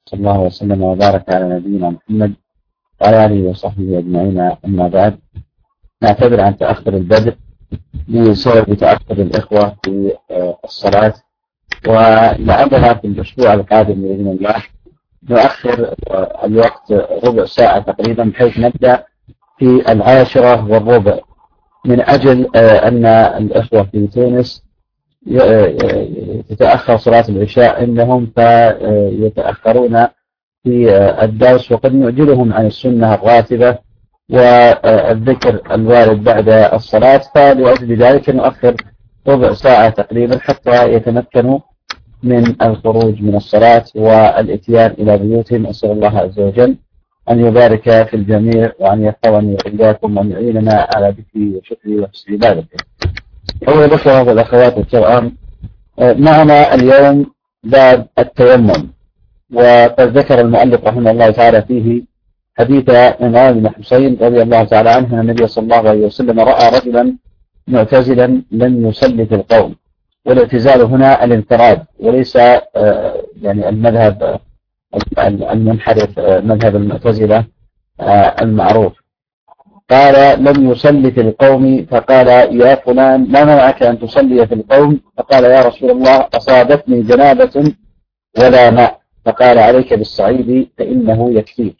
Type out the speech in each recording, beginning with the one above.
صلى الله وسلم وبارك على نبينا محمد وعلى آله وصحبه أجمعين. أما بعد، نعتذر عن تأخر البدء بسبب تأخر الإخوة في الصلاة، ولعلنا في الأسبوع القادم بإذن الله نؤخر الوقت ربع ساعة تقريبا، بحيث نبدأ في 10:15 من أجل أن الإخوة في تونس تتأخر صلاة العشاء عندهم فيتأخرون في الدرس، وقد نعجلهم عن السنة الراتبة والذكر الوارد بعد الصلاة، فلأجل ذلك نؤخر ربع ساعة تقريبا حتى يتمكنوا من الخروج من الصلاة والاتيان إلى بيوتهم. أسأل الله عز وجل أن يبارك في الجميع، وأن يحفظني وإياكم، وأن يعيننا على ذكره وشكره وحسن عبادته. أول الأخوة والأخوات الكرام، معنا اليوم باب التيمم، وقد ذكر المؤلف رحمه الله تعالى فيه حديث عمران بن حسين رضي الله تعالى عنه أن النبي صلى الله عليه وسلم رأى رجلا معتزلا لم يصلي في القوم، والاعتزال هنا الانفراد وليس يعني المذهب المنحرف، مذهب المعتزلة المعروف. قال لم يصلي في القوم، فقال يا فلان ما منعك أن تصلي في القوم؟ فقال يا رسول الله أصابتني جنابة ولا ماء. فقال عليك بالصعيد فإنه يكفيك.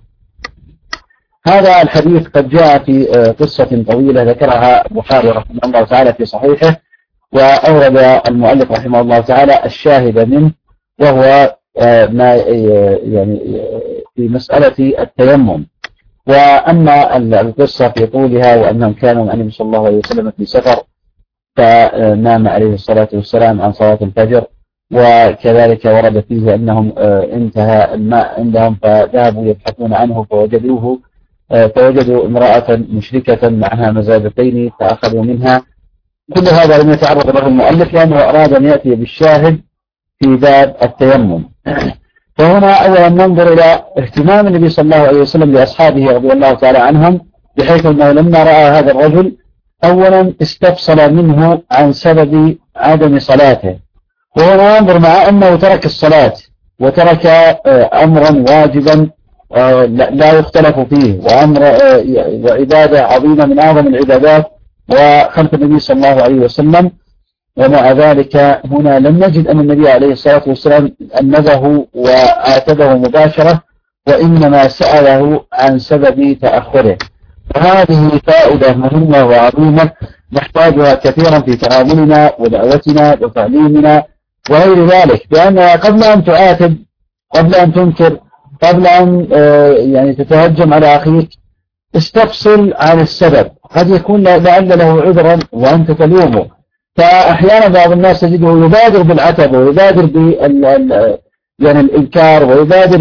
هذا الحديث قد جاء في قصة طويلة ذكرها البخاري رحمه الله تعالى في صحيحه، وأورد المؤلف رحمه الله تعالى الشاهد منه، وهو ما يعني في مسألة التيمم. وأما القصة في طولها وأنهم كانوا مع النبي صلى الله عليه وسلم في سفر فنام عليه الصلاة والسلام عن صلاة الفجر، وكذلك ورد فيه أنهم انتهى الماء عندهم فذهبوا يبحثون عنه فوجدوا امرأة مشركة معها مزادتين فأخذوا منها. كل هذا لم يتعرض له المؤلف لأنه أراد أن يأتي بالشاهد في باب التيمم. فهنا أولا ننظر إلى اهتمام النبي صلى الله عليه وسلم لأصحابه رضي الله تعالى عنهم، بحيث أنه لما رأى هذا الرجل أولا استفصل منه عن سبب عدم صلاته، وهنا ننظر مع أنه ترك الصلاة وترك أمرا واجبا لا يختلف فيه، وأمر وعبادة عظيمة من أعظم العبادات وخلف النبي صلى الله عليه وسلم، ومع ذلك هنا لم نجد أن النبي عليه الصلاة والسلام أنبه وعاتبه مباشرة، وإنما سأله عن سبب تأخره. وهذه فائدة مهمة وعظيمة نحتاجها كثيرا في تعاملنا ودعوتنا وتعليمنا وغير ذلك، لأن قبل أن تعاتب، قبل أن تنكر، قبل أن يعني تتهجم على أخيك، استفصل عن السبب. قد يكون لعل له عذرا وأنت تلومه. فأحيانا بعض الناس تجده يبادر بالعتب ويبادر يعني الإنكار، ويبادر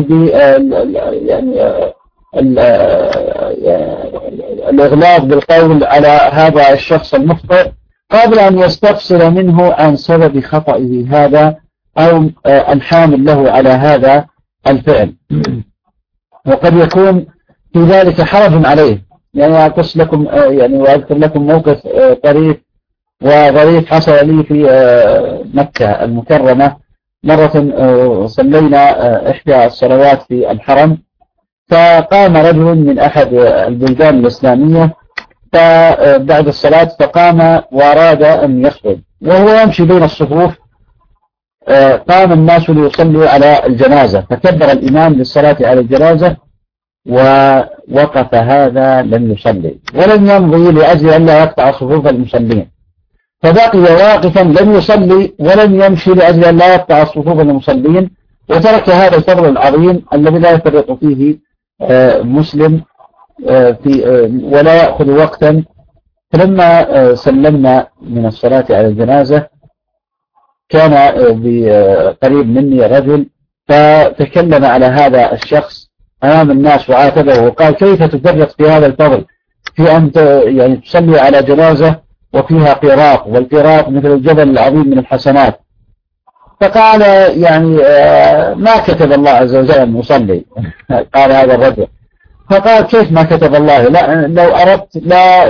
الإغلاق بالقول على هذا الشخص المخطئ قبل أن يستفصل منه عن سبب خطئه هذا أو الحامل له على هذا الفعل. وقد يكون في ذلك حرج عليه. يعني أقص لكم يعني وأذكر لكم موقف طريف وظريف حصل لي في مكة المكرمة. مرة صلينا إحدى الصلوات في الحرم، فقام رجل من أحد البلدان الإسلامية فبعد الصلاة فقام وأراد أن يخطب، وهو يمشي بين الصفوف قام الناس ليصلوا على الجنازة، فكبر الإمام للصلاة على الجنازة ووقف هذا لم يصلي ولم يمضي لأجل أن لا يقطع صفوف المصلين، فبقي واقفا لم يصلي ولم يمشي لأجل أن لا يقطع صفوف المصلين، وترك هذا الفضل العظيم الذي لا يفرط فيه مسلم ولا يأخذ وقتا. فلما سلمنا من الصلاة على الجنازة كان قريب مني رجل فتكلم على هذا الشخص أمام الناس وعاتبه وقال كيف تفرط في هذا الفضل في أن يعني تصلي على جنازة وفيها قراط، والقراط مثل الجبل العظيم من الحسنات. فقال يعني ما كتب الله عز وجل أن يصلي. قال هذا الرجل. فقال كيف ما كتب الله؟ لا لو أردت لا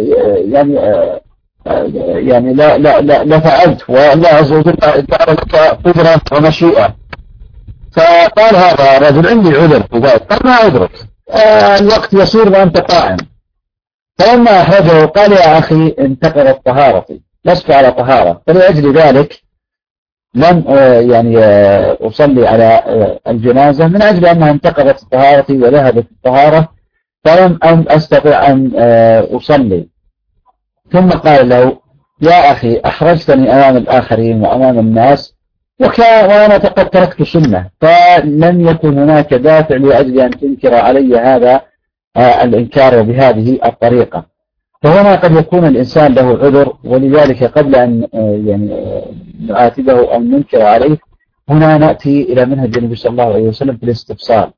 يعني لا فعلت، والله عز وجل جعل لك قدرة ومشيئة. فقال هذا رجل عندي عذر في ذلك. قال ما عذرك؟ الوقت يصير وأنت قائم. فلما أخرجه قال يا أخي انتقضت طهارتي، لست على طهارة، فلأجل ذلك لم أصلي على الجنازة من أجل أنها انتقضت طهارتي وذهبت الطهارة، فلم أستطع أن أصلي. ثم قال له يا أخي أحرجتني أمام الآخرين وأمام الناس وأنا قد تركت سنة، فلن يكن هناك دافع لأجل أن تنكر علي هذا الإنكار بهذه الطريقة. فهنا قد يكون الإنسان له عذر، ولذلك قبل أن نعاتبه أو ننكر عليه هنا نأتي إلى منهج النبي صلى الله عليه وسلم في الاستفسار.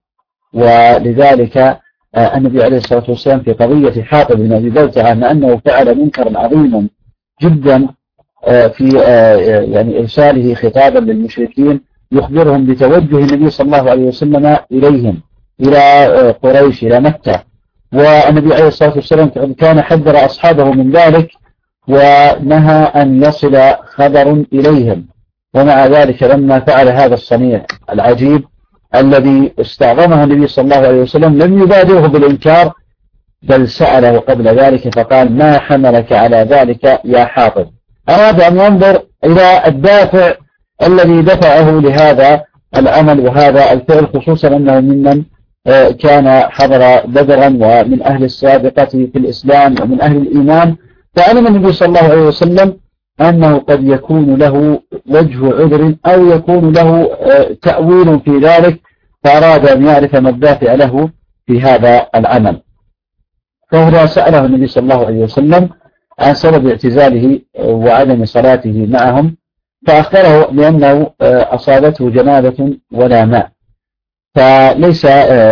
ولذلك النبي عليه الصلاة والسلام في قضية حاطب بن أبي بلتعة مع أنه فعل منكرا عظيما جدا في إرساله خطابا للمشركين يخبرهم بتوجه النبي صلى الله عليه وسلم إليهم، إلى قريش، إلى مكة، والنبي عليه الصلاة والسلام كان حذر أصحابه من ذلك ونهى أن يصل خبر إليهم. ومع ذلك لما فعل هذا الصنيع العجيب الذي استعظمه النبي صلى الله عليه وسلم لم يبادره بالإنكار، بل سأله قبل ذلك فقال ما حملك على ذلك يا حاطب. أراد أن ينظر إلى الدافع الذي دفعه لهذا العمل وهذا الفعل، خصوصا أنه ممن كان حضر بدرا ومن أهل السابقة في الإسلام ومن أهل الإيمان. فعلم النبي صلى الله عليه وسلم أنه قد يكون له وجه عذر أو يكون له تأويل في ذلك، فأراد أن يعرف ما الدافع له في هذا العمل. فهنا سأله النبي صلى الله عليه وسلم عن سبب اعتزاله وعدم صلاته معهم، فأخبره بأنه أصابته جنابة ولا ماء، فليس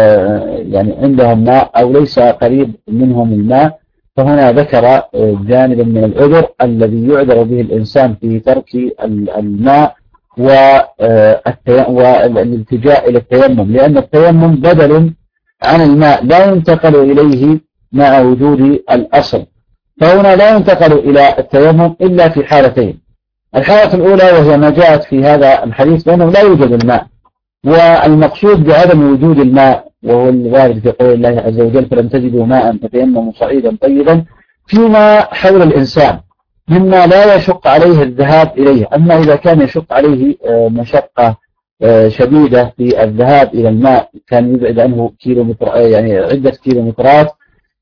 عندهم ماء أو ليس قريب منهم الماء. فهنا ذكر جانبا من العذر الذي يعذر به الإنسان في ترك الماء والالتجاء إلى التيمم، لأن التيمم بدل عن الماء لا ينتقل إليه مع وجود الأصل. فهنا لا ينتقل إلى التيمم إلا في حالتين: الحالة الأولى وهي ما جاءت في هذا الحديث بأنه لا يوجد الماء، والمقصود بعدم وجود الماء وهو الوارد في قول الله عز وجل فلم تجدوا ماء فتيمموا صعيدا طيبا، فيما حول الإنسان مما لا يشق عليه الذهاب إليه. أما إذا كان يشق عليه مشقة شديدة في الذهاب إلى الماء، كان يبعد عنه عدة كيلومترات،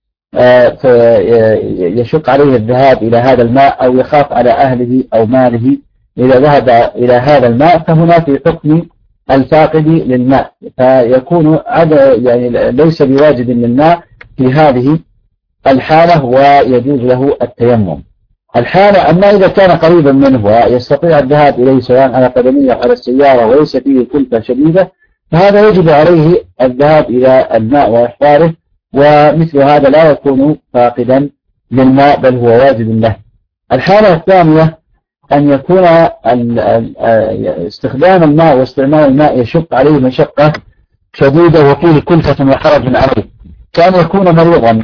فيشق عليه الذهاب إلى هذا الماء أو يخاف على أهله أو ماله إذا ذهب إلى هذا الماء، فهنا في حكم الفاقد للماء، فيكون ليس بواجد للماء في هذه الحالة ويجوز له التيمم. الحالة أما إذا كان قريبا منه ويستطيع الذهاب إليه سواء على قدمية أو على السيارة وليس فيه كلفة شديدة، فهذا يجب عليه الذهاب إلى الماء وإحضاره، ومثل هذا لا يكون فاقدا للماء بل هو واجب له. الحالة الثانية أن يكون استخدام الماء واستعمال الماء يشق عليه مشقة شديدة وفيه كلفة وحرج عليه، كان يكون مريضا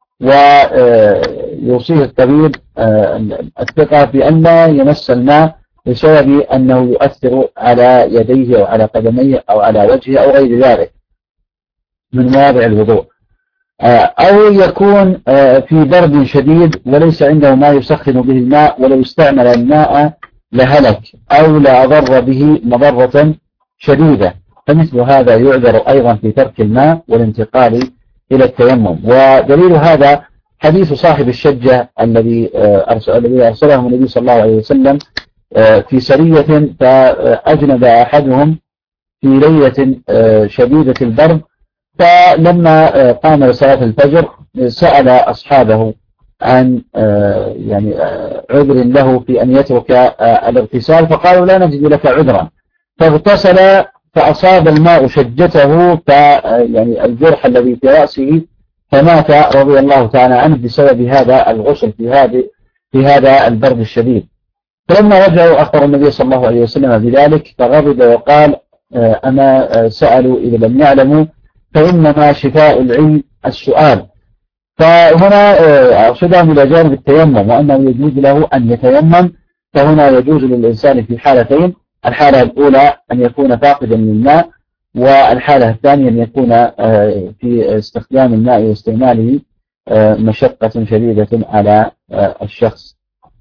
ويوصيه الطبيب الثقة بأن لا يمس الماء بسبب أنه يؤثر على يديه أو على قدميه أو على وجهه أو غير ذلك من مواضع الوضوء، أو يكون في برد شديد وليس عنده ما يسخن به الماء، ولو استعمل الماء لهلك أو لأضر به مضرة شديدة، فمثل هذا يعذر أيضا في ترك الماء والانتقال إلى التيمم. ودليل هذا حديث صاحب الشجة الذي أرسله النبي صلى الله عليه وسلم في سرية، فأجنب أحدهم في ليلة شديدة البرد، فلما قام لصلاة الفجر سأل أصحابه عن عذر له في أن يترك الاغتسال، فقالوا لا نجد لك عذرا، فاغتسل فأصاب الماء شجته الجرح الذي في رأسه، فمات رضي الله تعالى عنه بسبب هذا الغسل في هذا البرد الشديد. فلما رجعوا أخبر النبي صلى الله عليه وسلم بذلك فغضب وقال أما سألوا إذا لم يعلموا فإنما شفاء العلم السؤال. فهنا أرشدهم إلى جانب التيمم وأنه يجوز له أن يتيمم، فهنا يجوز للإنسان في حالتين: الحالة الأولى أن يكون فاقدا للماء، والحالة الثانية أن يكون في استخدام الماء واستعماله مشقة شديدة على الشخص.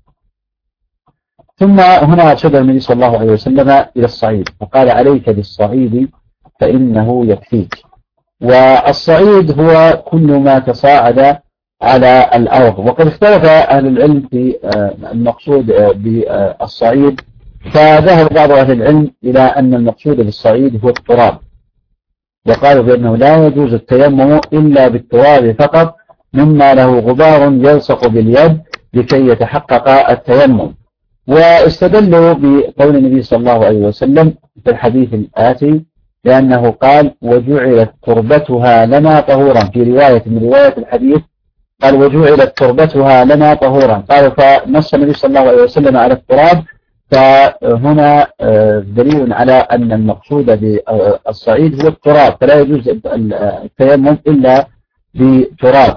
ثم هنا أرشد النبي صلى الله عليه وسلم إلى الصعيد فقال عليك بالصعيد فإنه يكفيك. والصعيد هو كل ما تصاعد على الأرض. وقد اختلف أهل العلم في المقصود بالصعيد، فذهب بعض أهل العلم إلى أن المقصود بالصعيد هو التراب، وقالوا بأنه لا يجوز التيمم إلا بالتراب فقط مما له غبار يلصق باليد لكي يتحقق التيمم. واستدلوا بقول النبي صلى الله عليه وسلم في الحديث الآتي لأنه قال وجعلت تربتها لنا طهورا، في رواية من رواية الحديث قال وجعلت تربتها لنا طهورا، قالوا فنص النبي صلى الله عليه وسلم على التراب، فهنا دليل على أن المقصود بالصعيد هو التراب، فلا يجوز التيمم إلا بتراب.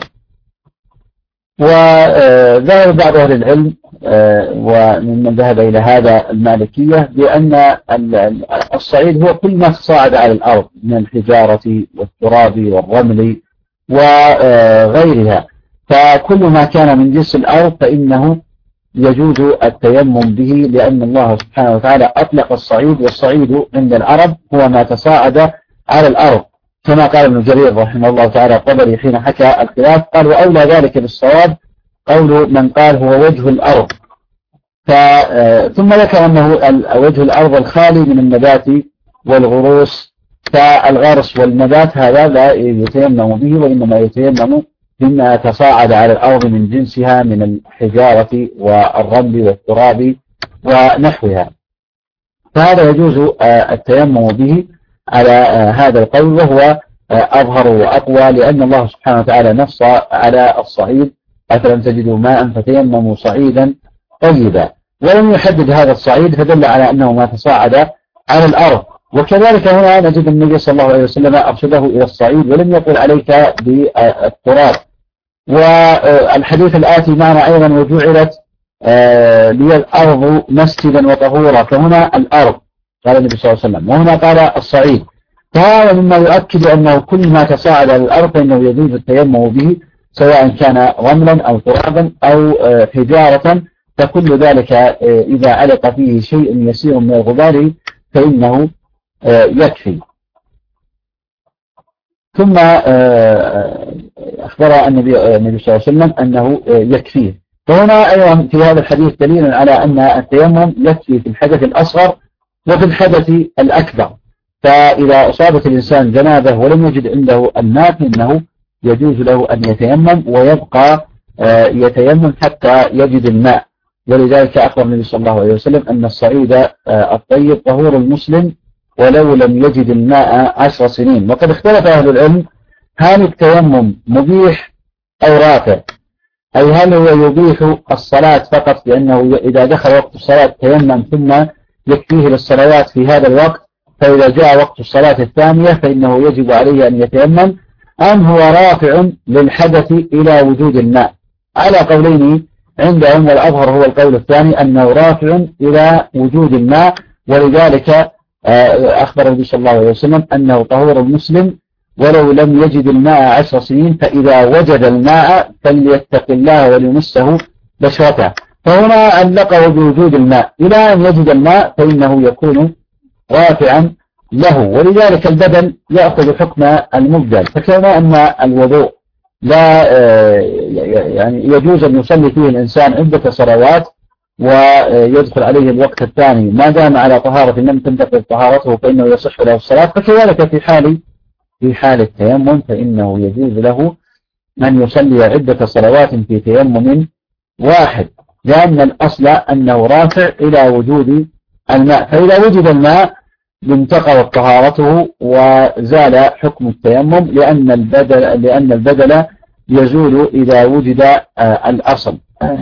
وذهب بعض أهل العلم وممن ذهب إلى هذا المالكية بأن الصعيد هو كل ما تصاعد على الأرض من الحجارة والتراب والرمل وغيرها، فكل ما كان من جنس الأرض فإنه يجوز التيمم به، لأن الله سبحانه وتعالى أطلق الصعيد، والصعيد عند العرب هو ما تصاعد على الأرض، كما قال ابن جرير رحمه الله تعالى الطبري حين حكى الخلاف قال وأولى ذلك بالصواب قول من قال هو وجه الأرض. ثم ذكر أنه وجه الأرض الخالي من النبات والغروس، فالغرس والنبات هذا لا يتيمم به، وإنما يتيمم مما تصاعد على الأرض من جنسها من الحجارة والرمل والتراب ونحوها، فهذا يجوز التيمم به على هذا القول، وهو أظهر وأقوى، لأن الله سبحانه وتعالى نص على الصعيد أفلم تجدوا ماء فتيمموا صعيدا طيبا، ولم يحدد هذا الصعيد فدل على أنه ما تصاعد على الأرض. وكذلك هنا نجد النبي صلى الله عليه وسلم أرشده إلى الصعيد ولم يقل عليك بالتراب. والحديث الآتي معنا أيضا وجعلت لي الأرض مسجدا وطهورا، فهنا الأرض قال النبي صلى الله عليه وسلم، وهنا قال الصعيد، فهذا مما يؤكد أنه كل ما تصاعد على الأرض فإنه يجوز التيمم به، سواء كان رملا أو ترابا أو حجارة، فكل ذلك إذا علق فيه شيء يسير من الغبار فإنه يكفي. ثم أخبر النبي صلى الله عليه وسلم أنه يكفيه، فهنا أيضا في هذا الحديث دليل على أن التيمم يكفي في الحدث الأصغر وفي الحدث الأكبر، فإذا أصابت الإنسان جنابه ولم يجد عنده الماء فإنه يجوز له أن يتيمم ويبقى يتيمم حتى يجد الماء، ولذلك أخبر النبي صلى الله عليه وسلم أن الصعيد الطيب طهور المسلم ولو لم يجد الماء 10 سنين. وقد اختلف أهل العلم هل التيمم مبيح أو رافع، أي هل هو يبيح الصلاة فقط لأنه إذا دخل وقت الصلاة تيمم ثم يكفيه للصلوات في هذا الوقت، فإذا جاء وقت الصلاة الثانية فإنه يجب عليه أن يتيمم، أم هو رافع للحدث إلى وجود الماء؟ على قولين عندهم، والأظهر هو القول الثاني أنه رافع إلى وجود الماء، ولذلك أخبر النبي صلى الله عليه وسلم أنه طهور المسلم ولو لم يجد الماء 10 سنين، فإذا وجد الماء فليتق الله وليمسه بشرته، فهنا علقه بوجود الماء إلى أن يجد الماء فإنه يكون رافعا له، ولذلك البدن يأخذ حكم المبدل، فكما أن الوضوء لا يعني يجوز أن يصلي فيه الإنسان عدة صلوات ويدخل عليه الوقت الثاني ما دام على طهارة لم تنتقل طهارته فإنه يصح له الصلاة، فكذلك في حال التيمم فإنه يجوز له أن يصلي عدة صلوات في تيمم واحد، لأن الأصل أنه رافع إلى وجود الماء، فإذا وجد الماء انتقضت طهارته وزال حكم التيمم، لأن البدل يزول إذا وجد الأصل.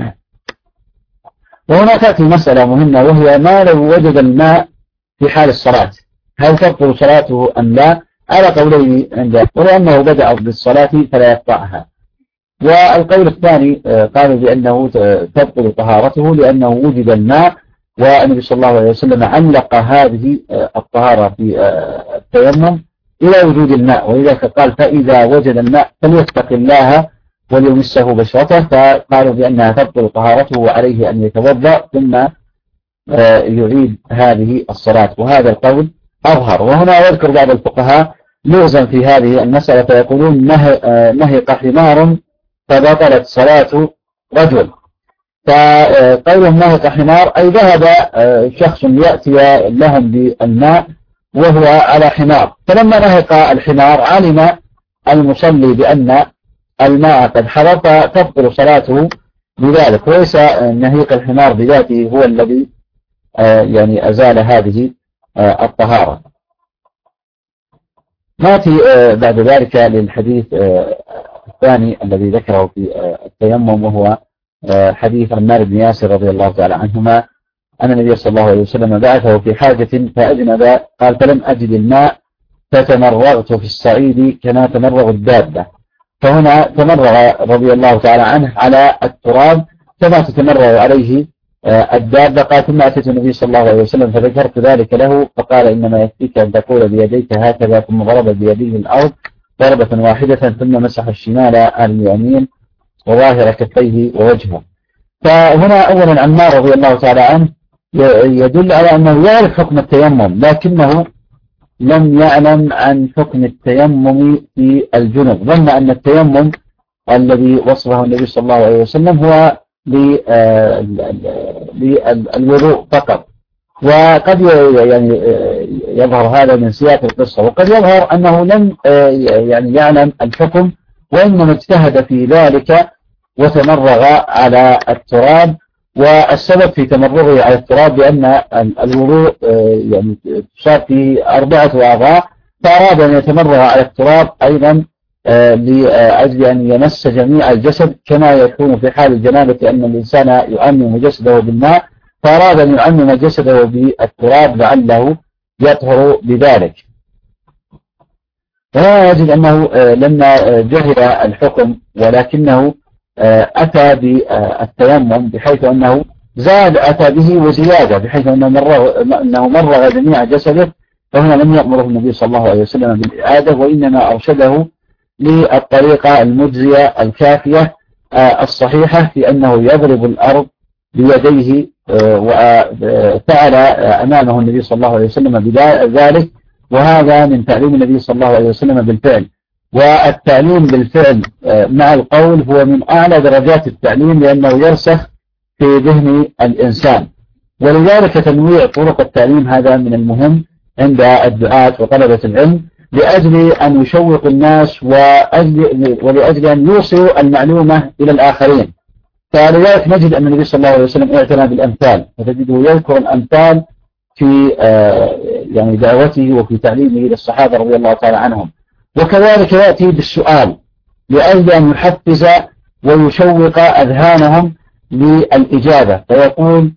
وهنا تأتي مسألة مهمة، وهي ما لو وجد الماء في حال الصلاة، هل تبطل صلاته أم لا؟ على قولين عنده، ولأنه بدأ بالصلاة فلا يقطعها. والقول الثاني قالوا بأنه تبطل طهارته لأنه وجد الماء والنبي صلى الله عليه وسلم علق هذه الطهارة في التيمم إلى وجود الماء، ولذلك قال فإذا وجد الماء فليتق الله وليمسه بشرته، فقالوا بأنها تبطل طهارته وعليه أن يتوضأ ثم يعيد هذه الصلاة، وهذا القول أظهر. وهنا يذكر بعض الفقهاء لغزا في هذه المسألة فيقولون نهق حمار فبطلت صلاة رجل. فقولهم نهق حمار أي ذهب شخص يأتي لهم بالماء وهو على حمار، فلما نهق الحمار علم المصلي بأن الماء قد حضر فتبطل صلاته بذلك، وليس نهيق الحمار بذاته هو الذي يعني أزال هذه الطهارة. نأتي بعد ذلك للحديث الثاني الذي ذكره في التيمم، وهو حديث عمار بن ياسر رضي الله تعالى عنهما أن النبي صلى الله عليه وسلم بعثه في حاجة فأجنب، قال فلم أجد الماء فتمرغت في الصعيد كما تمرغ الدابة. فهنا تمرغ رضي الله تعالى عنه على التراب كما تتمرغ عليه الدابة. قال ثم أتيت النبي صلى الله عليه وسلم فذكرت ذلك له فقال إنما يكفيك أن تقول بيديك هكذا، ثم ضرب بيديه الأرض ضربة واحدة ثم مسح الشمال على اليمين وظاهر كفيه ووجهه. فهنا أولا عمار رضي الله تعالى عنه يدل على أنه يعرف حكم التيمم، لكنه لم يعلم عن حكم التيمم في الجنب، ظن أن التيمم الذي وصفه النبي صلى الله عليه وسلم هو للوضوء فقط. وقد يعني يظهر هذا من سياق القصة، وقد يظهر أنه لم يعني يعلم الحكم وإنما اجتهد في ذلك وتمرغ على التراب. والسبب في تمرغه على التراب بأن الوضوء يعني صار في 4 أعضاء، فأراد أن يتمرغ على التراب أيضا لأجل أن يمس جميع الجسد كما يكون في حال الجنابة أن الإنسان يعمم جسده بالماء، فأراد أن يعمم جسده بالتراب لعله يطهر بذلك. ولا يجد أنه لما جهل الحكم ولكنه أتى بالتيمم بحيث أنه أتى به وزيادة بحيث أنه مرغ جميع جسده، فهنا لم يأمره النبي صلى الله عليه وسلم بالإعادة، وإنما أرشده للطريقة المجزية الكافية الصحيحة في أنه يضرب الأرض بيديه، وفعل أمامه النبي صلى الله عليه وسلم بذلك، وهذا من تعليم النبي صلى الله عليه وسلم بالفعل. والتعليم بالفعل مع القول هو من أعلى درجات التعليم، لأنه يرسخ في ذهن الإنسان، ولذلك تنويع طرق التعليم هذا من المهم عند الدعاة وطلبة العلم، لأجل أن يشوق الناس ولأجل أن يوصلوا المعلومة إلى الآخرين. فلذلك نجد أن النبي صلى الله عليه وسلم اعتنى بالأمثال، فتجده يذكر الأمثال في يعني دعوته وفي تعليمه للصحابة رضي الله تعالى عنهم. وكذلك يأتي بالسؤال لأجل أن يحفز ويشوق أذهانهم للإجابة، فيقول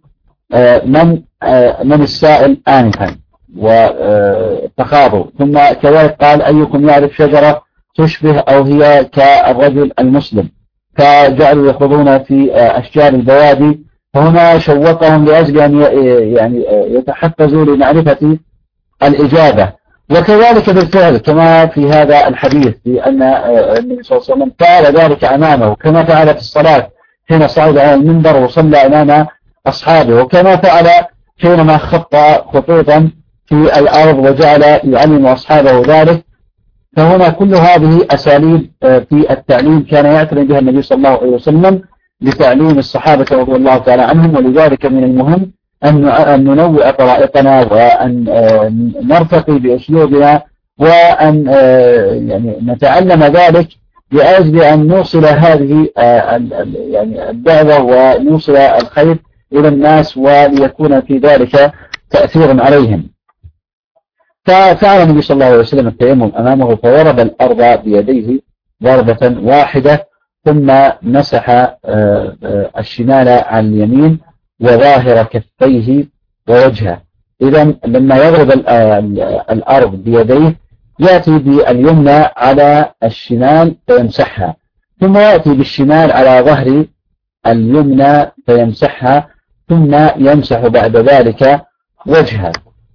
من السائل آنفا وتخاضوا، ثم كذلك قال أيكم يعرف شجرة تشبه أو هي كالرجل المسلم، فجعلوا يخوضون في أشجار البوادي، فهنا شوقهم لأجل أن يعني يتحفزوا لمعرفة الإجابة. وكذلك بالفعل كما في هذا الحديث بأن النبي صلى الله عليه وسلم فعل ذلك أمامه، كما فعل في الصلاة حين صعد على المنبر وصلى أمام أصحابه، وكما فعل حينما خط خطوطا في الأرض وجعل يعلم أصحابه ذلك. فهنا كل هذه أساليب في التعليم كان يعتني بها النبي صلى الله عليه وسلم لتعليم الصحابة رضي الله تعالى عنهم، ولذلك من المهم أن ننوع طرائقنا وأن نرتقي بأسلوبنا وأن يعني نتعلم ذلك لأجل أن نوصل هذه يعني الدعوة ونوصل الخير إلى الناس وليكون في ذلك تأثير عليهم. ففعل النبي صلى الله عليه وسلم التيمم أمامه فضرب الأرض بيديه ضربة واحدة، ثم مسح الشمال على اليمين وظاهر كفيه ووجهه. إذا لما يضرب الأرض بيديه يأتي باليمنى على الشمال فيمسحها، ثم يأتي بالشمال على ظهر اليمنى فيمسحها، ثم يمسح بعد ذلك وجهه.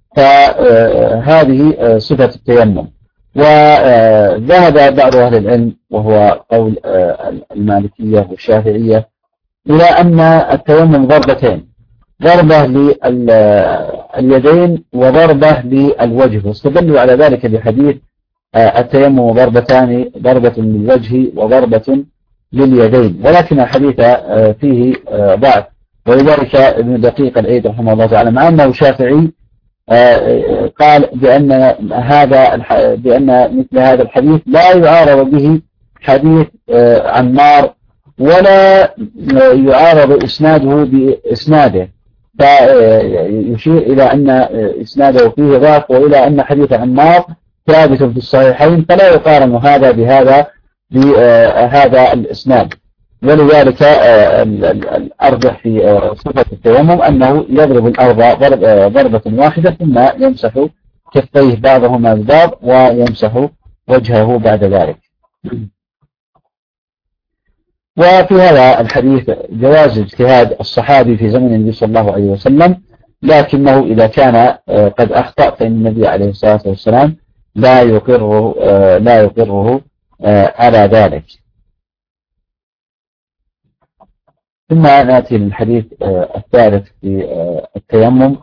فهذه صفة التيمم. وذهب بعض أهل العلم وهو قول المالكية والشافعية إلى أن التيمم ضربتين، ضربة لليدين وضربة للوجه، واستدلوا على ذلك بحديث التيمم ضربتان، ضربة للوجه وضربة لليدين، ولكن الحديث فيه ضعف. ولذلك ابن دقيق العيد رحمه الله تعالى مع أنه شافعي قال بأن مثل هذا الحديث لا يعارض به حديث عمار ولا يعارض إسناده بإسناده، فيشير إلى أن إسناده فيه ضعف وإلى أن حديث عمار ثابت في الصحيحين، فلا يقارن هذا بهذا بهذا الإسناد. ولذلك الأرجح في صفة التيمم أنه يضرب الأرض ضربة واحدة ثم يمسح كفيه بعضهما ببعض ويمسح وجهه بعد ذلك. وفي هذا الحديث جواز اجتهاد الصحابي في زمن النبي صلى الله عليه وسلم، لكنه إذا كان قد أخطأ فإن النبي عليه الصلاة والسلام لا يقره على ذلك. ثم نأتي للحديث الثالث في التيمم،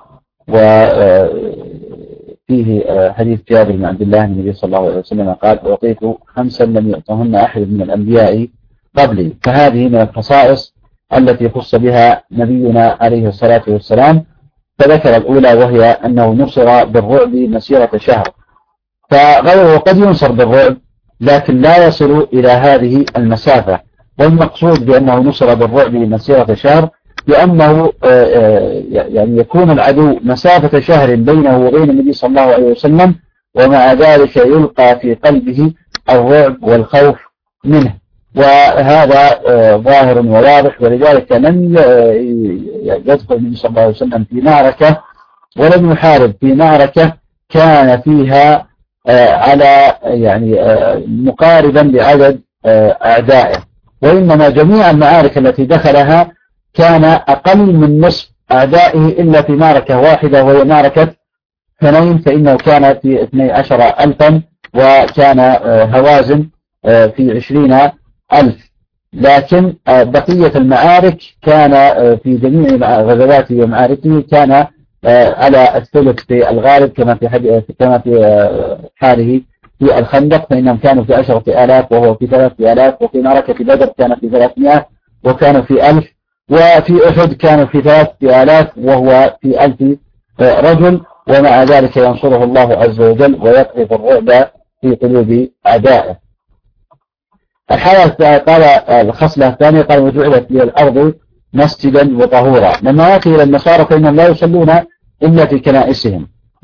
وفيه حديث جابر بن عبد الله النبي صلى الله عليه وسلم قال: أعطيت 5 لم يعطهن أحد من الأنبياء قبلي. فهذه من الخصائص التي خص بها نبينا عليه الصلاة والسلام. فذكر الأولى وهي أنه نصر بالرعب مسيرة شهر، فغيره قد ينصر بالرعب لكن لا يصل إلى هذه المسافة. والمقصود بأنه نصر بالرعب مسيرة شهر لأنه يعني يكون العدو مسافة شهر بينه وبين النبي صلى الله عليه وسلم، ومع ذلك يلقى في قلبه الرعب والخوف منه، وهذا ظاهر وواضح. ولذلك لم يدخل النبي صلى الله عليه وسلم في معركة ولم يحارب في معركة كان فيها على يعني مقاربا لعدد أعدائه، وإنما جميع المعارك التي دخلها كان أقل من نصف أعدائه إلا في معركة واحدة وهي معركة حنين، فإنه كان في 12,000 وكان هوازن في 20,000. لكن بقية المعارك كان في جميع غزواته ومعاركه كان على الثلث في الغالب، كما في حاله في الخندق، فإنهم كانوا في 10,000 وهو في 3,000، وفي معركة بدر كان في 300 وكانوا في 1000، وفي أحد كانوا في 3,000 وهو في 1000 رجل، ومع ذلك ينصره الله عز وجل ويقذف الرعب في قلوب أعدائه. الحالة قال الخصلة الثانية قال: وجعلت لي الأرض مسجدا وطهورا. لما يأتي إلى النصارى فإنهم لا يصلون إلا في كنائسهم،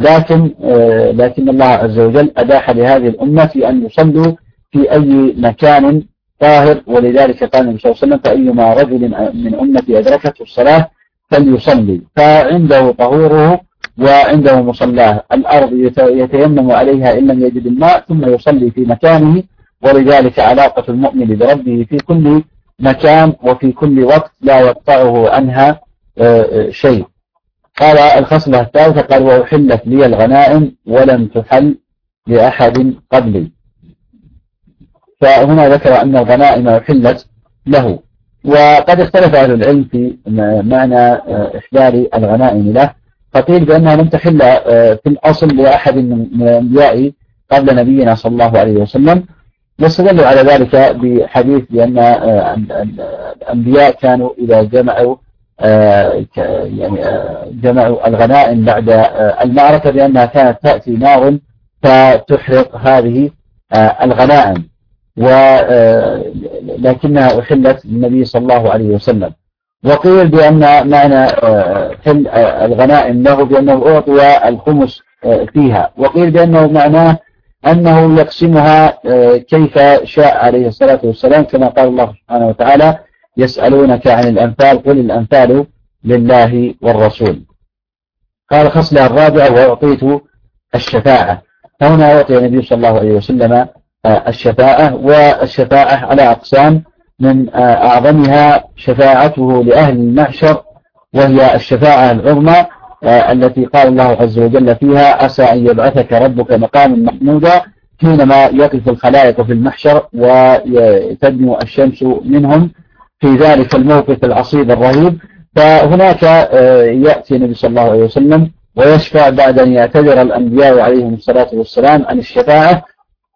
لكن الله عز وجل أباح لهذه الأمة في أن يصلوا في أي مكان طاهر، ولذلك قال النبي صلى الله عليه وسلم: فأيما رجل من أمتي أدركته الصلاة فليصلي. فعنده طهوره وعنده مصلاه. الأرض يتيمم عليها إن لم يجد الماء ثم يصلي في مكانه، ولذلك علاقة المؤمن بربه في كل مكان وفي كل وقت لا يقطعه عنها شيء. قال الخصلة الثالثة قال: وأحلت لي الغنائم ولم تحل لأحد قبلي. فهنا ذكر أن الغنائم أحلت له، وقد اختلف أهل العلم في معنى إحلال الغنائم له، فقيل بأنها لم تحل في الأصل لأحد من الأنبياء قبل نبينا صلى الله عليه وسلم، واستدلوا على ذلك بحديث بأن الأنبياء كانوا إذا جمعوا الغنائم بعد المعركة بأنها كانت تأتي نار فتحرق هذه الغنائم، ولكنها أحلت للنبي صلى الله عليه وسلم. وقيل بأن معنى حل الغنائم له بأنه أعطي الخمس فيها، وقيل بأنه معناه أنه يقسمها كيف شاء عليه الصلاة والسلام، كما قال الله سبحانه وتعالى: يسألونك عن الأنفال قل الأنفال لله والرسول. قال خصلة الرابعة: وأعطيت الشفاعة. هنا أعطي النبي صلى الله عليه وسلم الشفاعة، والشفاعة على أقسام، من أعظمها شفاعته لأهل المحشر وهي الشفاعة العظمى التي قال الله عز وجل فيها عسى أن يبعثك ربك مقاما محمودا حينما يقف الخلائق في المحشر وتدنو الشمس منهم في ذلك الموقف العصيب الرهيب. فهناك يأتي النبي صلى الله عليه وسلم ويشفع بعد أن يعتذر الأنبياء عليهم الصلاة والسلام عن الشفاعة،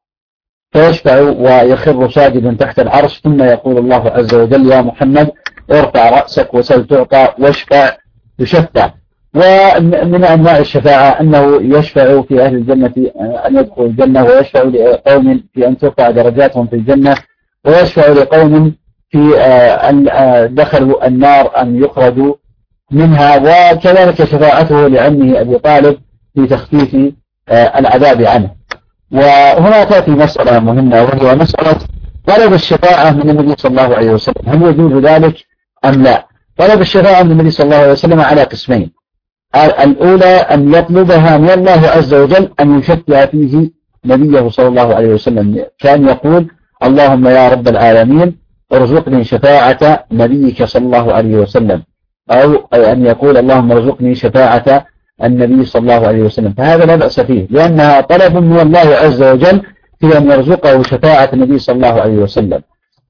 فيشفع ويخر ساجدا تحت العرش، ثم يقول الله عز وجل يا محمد ارفع رأسك وسل تعطى واشفع تشفع. ومن أنواع الشفاعة أنه يشفع في أهل الجنة أن يدخلوا الجنة، ويشفع لقوم في أن ترفع درجاتهم في الجنة، ويشفع لقوم في أن دخلوا النار أن يخرجوا منها، وكذلك شفاعته لعمه أبي طالب في تخفيف العذاب عنه. وهنا تأتي مسألة مهمة، وهي مسألة طلب الشفاعة من النبي صلى الله عليه وسلم، هل يجوز ذلك أم لا؟ طلب الشفاعة من النبي صلى الله عليه وسلم على قسمين: الأولى أن يطلبها من الله عز وجل أن يشفع فيه نبيه صلى الله عليه وسلم، كان يقول اللهم يا رب العالمين ارزقني شفاعة نبيك صلى الله عليه وسلم، أو أن يقول اللهم ارزقني شفاعة النبي صلى الله عليه وسلم، فهذا لا بأس فيه لأنها طلب من الله عز وجل في أن يرزقه شفاعة النبي صلى الله عليه وسلم.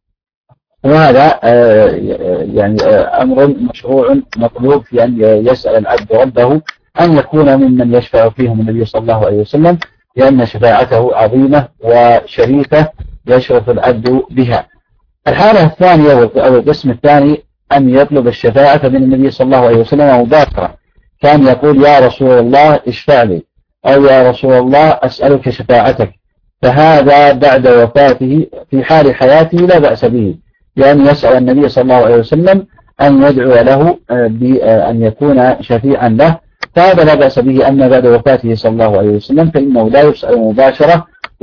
وهذا يعني أمر مشروع مطلوب في أن يسأل العبد ربه أن يكون ممن يشفع فيهم النبي صلى الله عليه وسلم، لأن شفاعته عظيمة وشريفة يشرف العبد بها. الحالة الثانية أو القسم الثاني أن يطلب الشفاعة من النبي صلى الله عليه وسلم مباشرة، كان يقول يا رسول الله اشفع لي، أو يا رسول الله أسألك شفاعتك، فهذا بعد وفاته في حال حياته لا بأس به، لأن يسأل النبي صلى الله عليه وسلم أن يدعو له بأن يكون شفيعا له، فهذا لا بأس به. أما بعد وفاته صلى الله عليه وسلم فإنه لا يسأل مباشرة،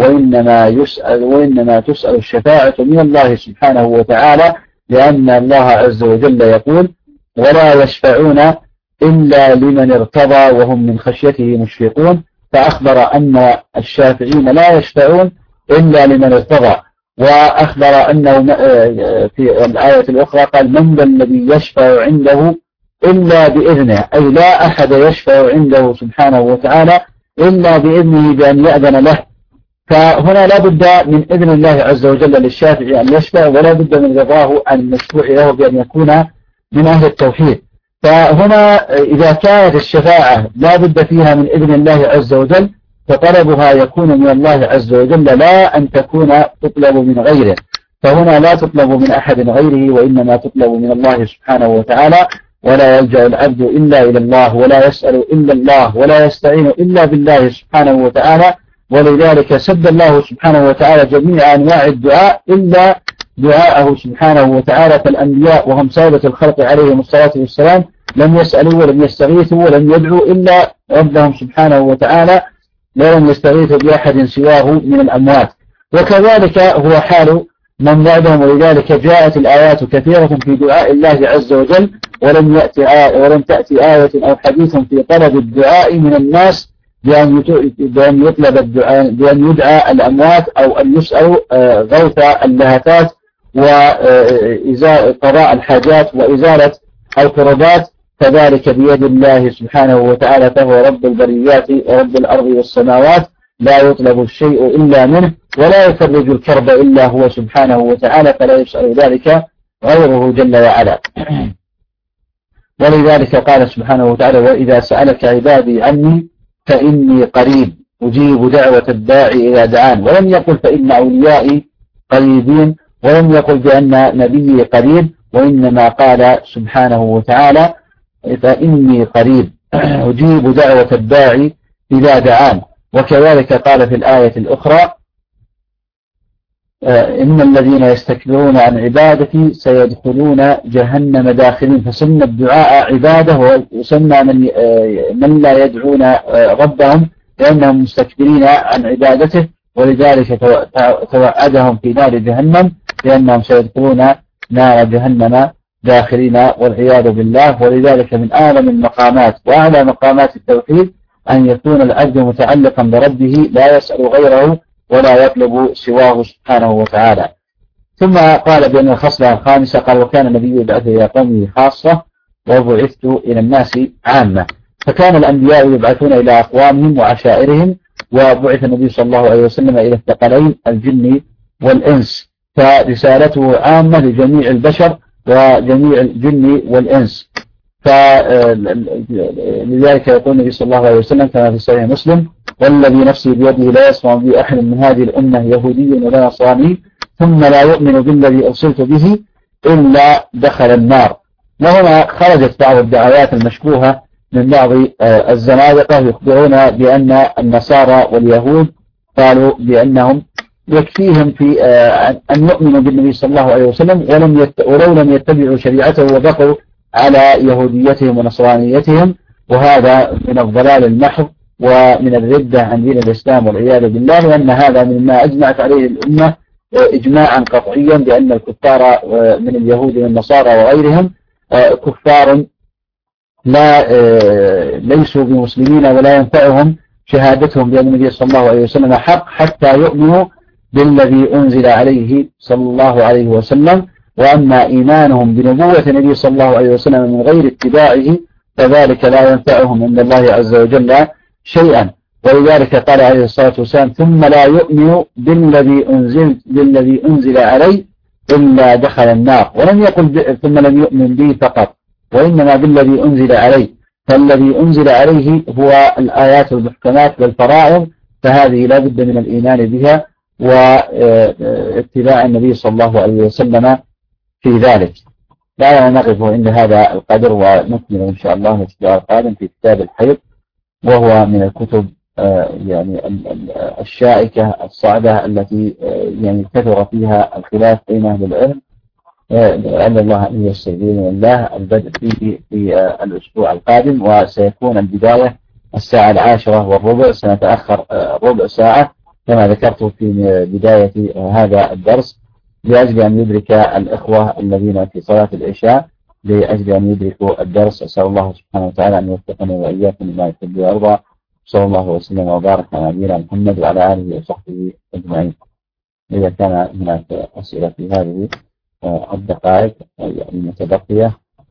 وإنما تسأل الشفاعة من الله سبحانه وتعالى، لأن الله عز وجل يقول ولا يشفعون إلا لمن ارتضى وهم من خشيته مشفقون، فأخبر أن الشافعين لا يشفعون إلا لمن ارتضى، وأخبر أنه في الآية الأخرى قال من ذا الذي يشفع عنده إلا بإذنه، أي لا أحد يشفع عنده سبحانه وتعالى إلا بإذنه بأن يأذن له. فهنا لا بد من إذن الله عز وجل للشافع أن يشفع، ولا بد من رضاه عن المشفوع له بأن يكون من أهل التوحيد. فهنا إذا كانت الشفاعة لا بد فيها من إذن الله عز وجل، فطلبها يكون من الله عز وجل، لا أن تكون تطلب من غيره. فهنا لا تطلب من أحد غيره، وإنما تطلب من الله سبحانه وتعالى، ولا يلجأ العبد إلا إلى الله، ولا يسأل إلا الله، ولا يستعين إلا بالله سبحانه وتعالى. ولذلك سد الله سبحانه وتعالى جميع أنواع الدعاء إلا دعاءه سبحانه وتعالى. فالأنبياء وهم سادة الخلق عليهم الصلاة والسلام لم يسألوا ولم يستغيثوا ولم يدعوا إلا ربهم سبحانه وتعالى، ولم يستغيثوا بأحد سواه من الأموات. وكذلك هو حال من بعدهم، ولذلك جاءت الآيات كثيرة في دعاء الله عز وجل، ولم تأتي آية أو حديث في طلب الدعاء من الناس بأن يطلب الدعاء، بأن يدعى الأموات أو أن يسألوا غوث اللهفات وقضاء الحاجات وإزالة الكربات، فذلك بيد الله سبحانه وتعالى، فهو رب البريات ورب الأرض والسماوات، لا يطلب الشيء إلا منه، ولا يفرج الكرب إلا هو سبحانه وتعالى، فلا يسأل ذلك غيره جل وعلا. ولذلك قال سبحانه وتعالى وإذا سألك عبادي عني فإني قريب أجيب دعوة الداعي إذا دعان، ولم يقل فإن أوليائي قريبين، ولم يقل بأن نبيي قريب، وإنما قال سبحانه وتعالى فإني قريب أجيب دعوة الداعي إذا دعان. وكذلك قال في الآية الأخرى إن الذين يستكبرون عن عبادتي سيدخلون جهنم داخلين. فسمى الدعاء عبادة، وسمى من لا يدعون ربهم لأنهم مستكبرين عن عبادته، ولذلك توعدهم في نار جهنم لأنهم سيدخلون نار جهنم داخلين والعياذ بالله. ولذلك من أعلى المقامات وأعلى مقامات التوحيد أن يكون العبد متعلقا بربه، لا يسأل غيره ولا يطلب سواه سبحانه وتعالى. ثم قال بأن الخصلة الخامسة قال وكان النبي يبعث إلى قومه خاصة، وبعثت إلى الناس عامة. فكان الأنبياء يبعثون إلى أقوامهم وعشائرهم، وبعث النبي صلى الله عليه وسلم إلى الثقلين الجن والإنس، فرسالته عامة لجميع البشر وجميع الجن والإنس. فلذلك يقول النبي صلى الله عليه وسلم كما في صحيح مسلم: والذي نفسي بيده لا يسمع بي أحد من هذه الأمة يهودي ولا نصراني ثم لا يؤمن بالذي أرسلت به إلا دخل النار. وهنا خرجت بعض الدعوات المشبوهة من بعض الزنادقة يخبرون بأن النصارى واليهود قالوا بأنهم يكفيهم في أن يؤمنوا بالنبي صلى الله عليه وسلم ولو لم يتبعوا شريعته وبقوا على يهوديتهم ونصرانيتهم، وهذا من الضلال المحض ومن الردة عن دين الإسلام والعياذ بالله، لأن هذا مما أجمعت عليه الأمة إجماعا قطعيا بأن الكفار من اليهود والنصارى وغيرهم كفار ليسوا بمسلمين ولا ينفعهم شهادتهم بأن النبي صلى الله عليه وسلم حق حتى يؤمنوا بالذي أنزل عليه صلى الله عليه وسلم. وأما إيمانهم بنبوة النبي صلى الله عليه وسلم من غير اتباعه فذلك لا ينفعهم عند الله عز وجل شيئا. ولذلك قال عليه الصلاة والسلام: ثم لا يؤمن بالذي أنزل عليه إلا دخل النار. ولم يقل ثم لم يؤمن به فقط، وإنما بالذي أنزل عليه، فالذي أنزل عليه هو الآيات المحكمات والفرائض، فهذه لا بد من الإيمان بها واتباع النبي صلى الله عليه وسلم في ذلك. لا نقف عند هذا القدر ونكمل إن شاء الله الأسبوع القادم في كتاب الحيض، وهو من الكتب يعني الشائكة الصعبة التي يعني كثر فيها الخلاف بين أهل العلم. لعل الله أن يستجيب الله البدء فيه في الأسبوع القادم، وسيكون البداية 10:10 سنتأخر ربع ساعة كما ذكرت في بداية هذا الدرس، لأجل أن يدرك الإخوة الذين في صلاة العشاء لأجل أن يدركوا الدرس. أسأل الله سبحانه وتعالى أن يوفقنا وإياكم لما يحب ويرضى. صلى الله وسلم وبارك على نبينا محمد وعلى آله وصحبه أجمعين. إذا كان هناك أسئلة في هذه الدقائق المتبقية.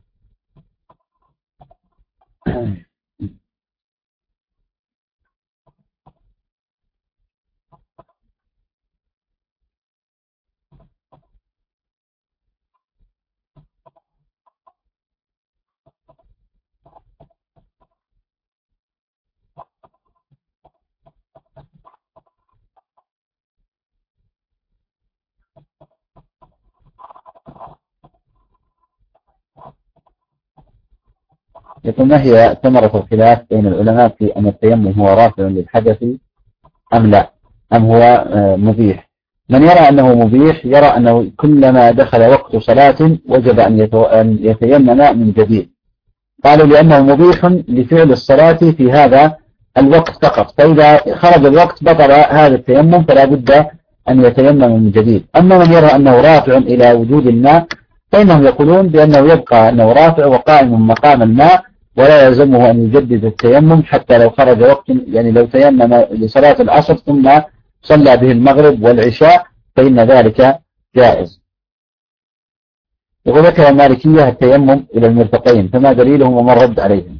يقول: ما هي ثمرة الخلاف بين العلماء في أن التيمم هو رافع للحدث أم لا، أم هو مبيح؟ من يرى أنه مبيح يرى أنه كلما دخل وقت صلاة وجب أن يتيمم من جديد. قالوا لأنه مبيح لفعل الصلاة في هذا الوقت فقط، فإذا خرج الوقت بطل هذا التيمم فلا بد أن يتيمم من جديد. أما من يرى أنه رافع إلى وجود الماء فإنهم يقولون بأنه يبقى أنه رافع وقائم مقام الماء، ولا يلزمه أن يجدد التيمم حتى لو خرج وقت، يعني لو تيمم لصلاة العصر ثم صلى به المغرب والعشاء فإن ذلك جائز. يقول: ذكر المالكية التيمم إلى المرفقين، فما دليلهم وما الرد عليهم؟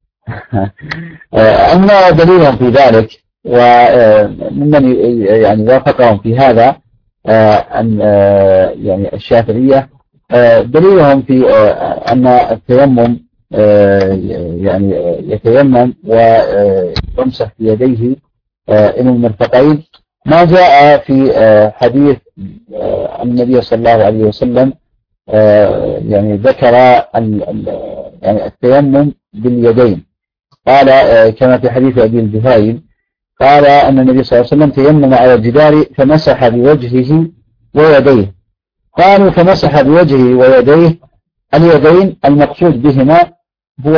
أما دليلهم في ذلك وممن يعني وافقهم في هذا أن يعني الشافعية دليلهم في أن التيمم يعني يتيمم ويمسح في يديه إلى المرفقين ما جاء في حديث النبي صلى الله عليه وسلم يعني ذكر يعني التيمم باليدين. قال كما في حديث أبي الجهيم قال أن النبي صلى الله عليه وسلم تيمم على الجدار فمسح بوجهه ويديه. قالوا فمسح بوجهه ويديه، اليدين المقصود بهما هو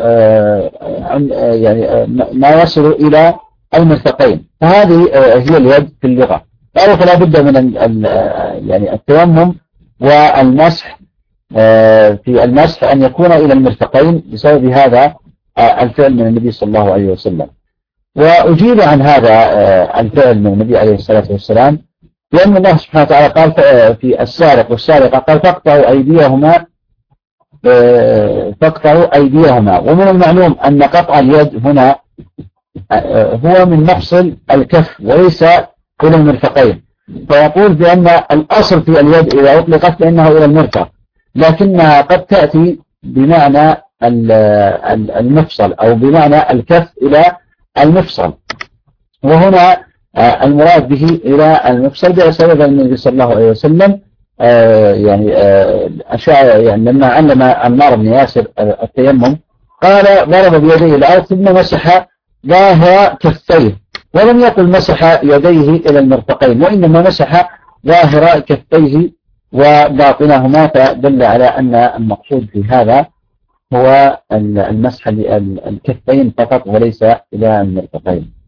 يعني ما يصل إلى المرفقين، فهذه هي اليد في اللغة. قالوا فلا بد من يعني التيمم والمسح في المسح أن يكون إلى المرفقين بسبب هذا الفعل من النبي صلى الله عليه وسلم. وأجيب عن هذا الفعل من النبي عليه الصلاة والسلام لأن الله سبحانه وتعالى قال في السارق والسارقة قال: فاقطعوا أيديهما فاقطعوا أيديهما. ومن المعلوم أن قطع اليد هنا هو من مفصل الكف وليس إلى المرفقين، فيقول بأن الأصل في اليد إذا أطلقت فإنه إلى المرفق، لكنها قد تأتي بمعنى المفصل أو بمعنى الكف إلى المفصل، وهنا المراد به إلى المفصل بسبب النبي صلى الله عليه وسلم يعني أشاء يعني لما علم عمار بن ياسر التيمم قال ضرب بيديه الأرض ثم مسح ظاهر كفيه، ولم يقل مسح يديه إلى المرفقين، وإنما مسح ظاهر كفيه وباطنهما، فدل على أن المقصود في هذا هو المسح للكفين فقط وليس إلى المرفقين.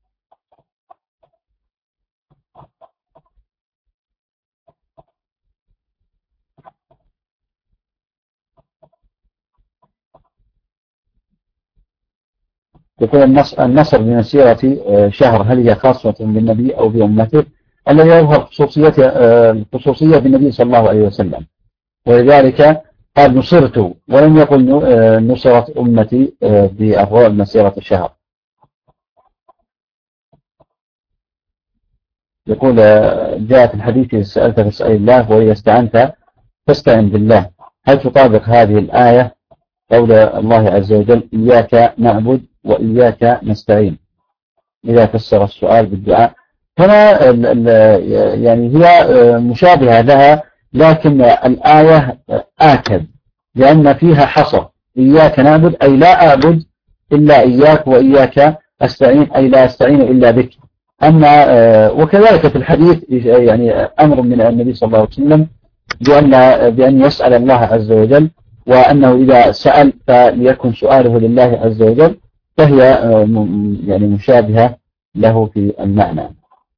يقول النصر بمسيرة شهر هل هي خاصة بالنبي أو بأمته؟ الذي يظهر خصوصية بالنبي صلى الله عليه وسلم، ولذلك قال نصرت ولم يقل نصرت أمتي بأفضل مسيرة شهر. يقول جاء في الحديث سألت فاسأل الله وإذا استعنت فاستعن بالله، هل تطابق هذه الآية قول الله عز وجل إياك نعبد وإياك نستعين إذا فسر السؤال بالدعاء؟ هنا يعني هي مشابهة لها، لكن الآية آكد لأن فيها حصر، إياك نعبد أي لا أعبد إلا إياك، وإياك أستعين أي لا أستعين إلا بك. أما وكذلك في الحديث يعني أمر من النبي صلى الله عليه وسلم بأن يسأل الله عز وجل، وأنه إذا سأل فليكن سؤاله لله عز وجل، فهي يعني مشابهة له في المعنى.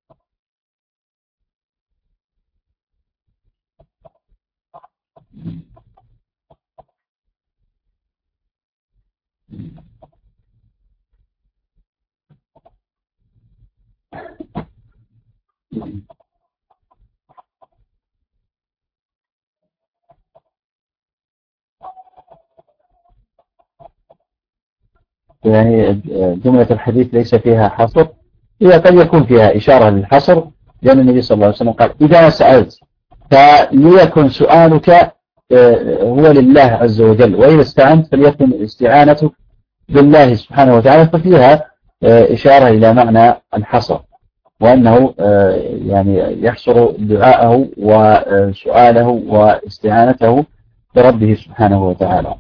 يعني جملة الحديث ليس فيها حصر، هي قد يكون فيها إشارة للحصر، لأن النبي صلى الله عليه وسلم قال إذا سألت فليكن سؤالك هو لله عز وجل، وإذا استعنت فليكن استعانتك بالله سبحانه وتعالى، ففيها إشارة إلى معنى الحصر، وأنه يعني يحصر دعاءه وسؤاله واستعانته بربه سبحانه وتعالى.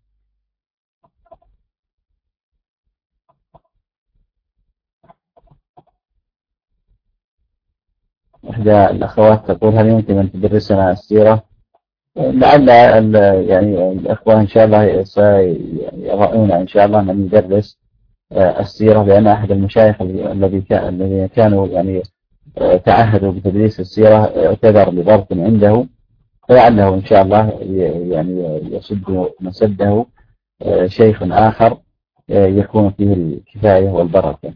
إحدى الأخوات تقول هل يمكن أن تدرسنا السيرة؟ لعل يعني الأخوة إن شاء الله سيرون إن شاء الله أن ندرس السيرة، لأن أحد المشايخ الذين كانوا يعني تعهدوا بتدريس السيرة اعتذر لظرف عنده، فلعله إن شاء الله يعني يسد مسده شيخ آخر يكون فيه الكفاية والبركة.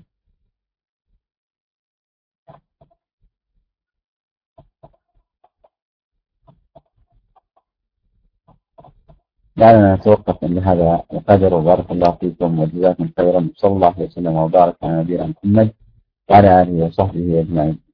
لعلنا نتوقف عند هذا القدر، وبارك الله فيكم وجزاكم خيرا، صلى الله عليه وسلم وبارك على نبينا محمد وعلى آله وصحبه أجمعين.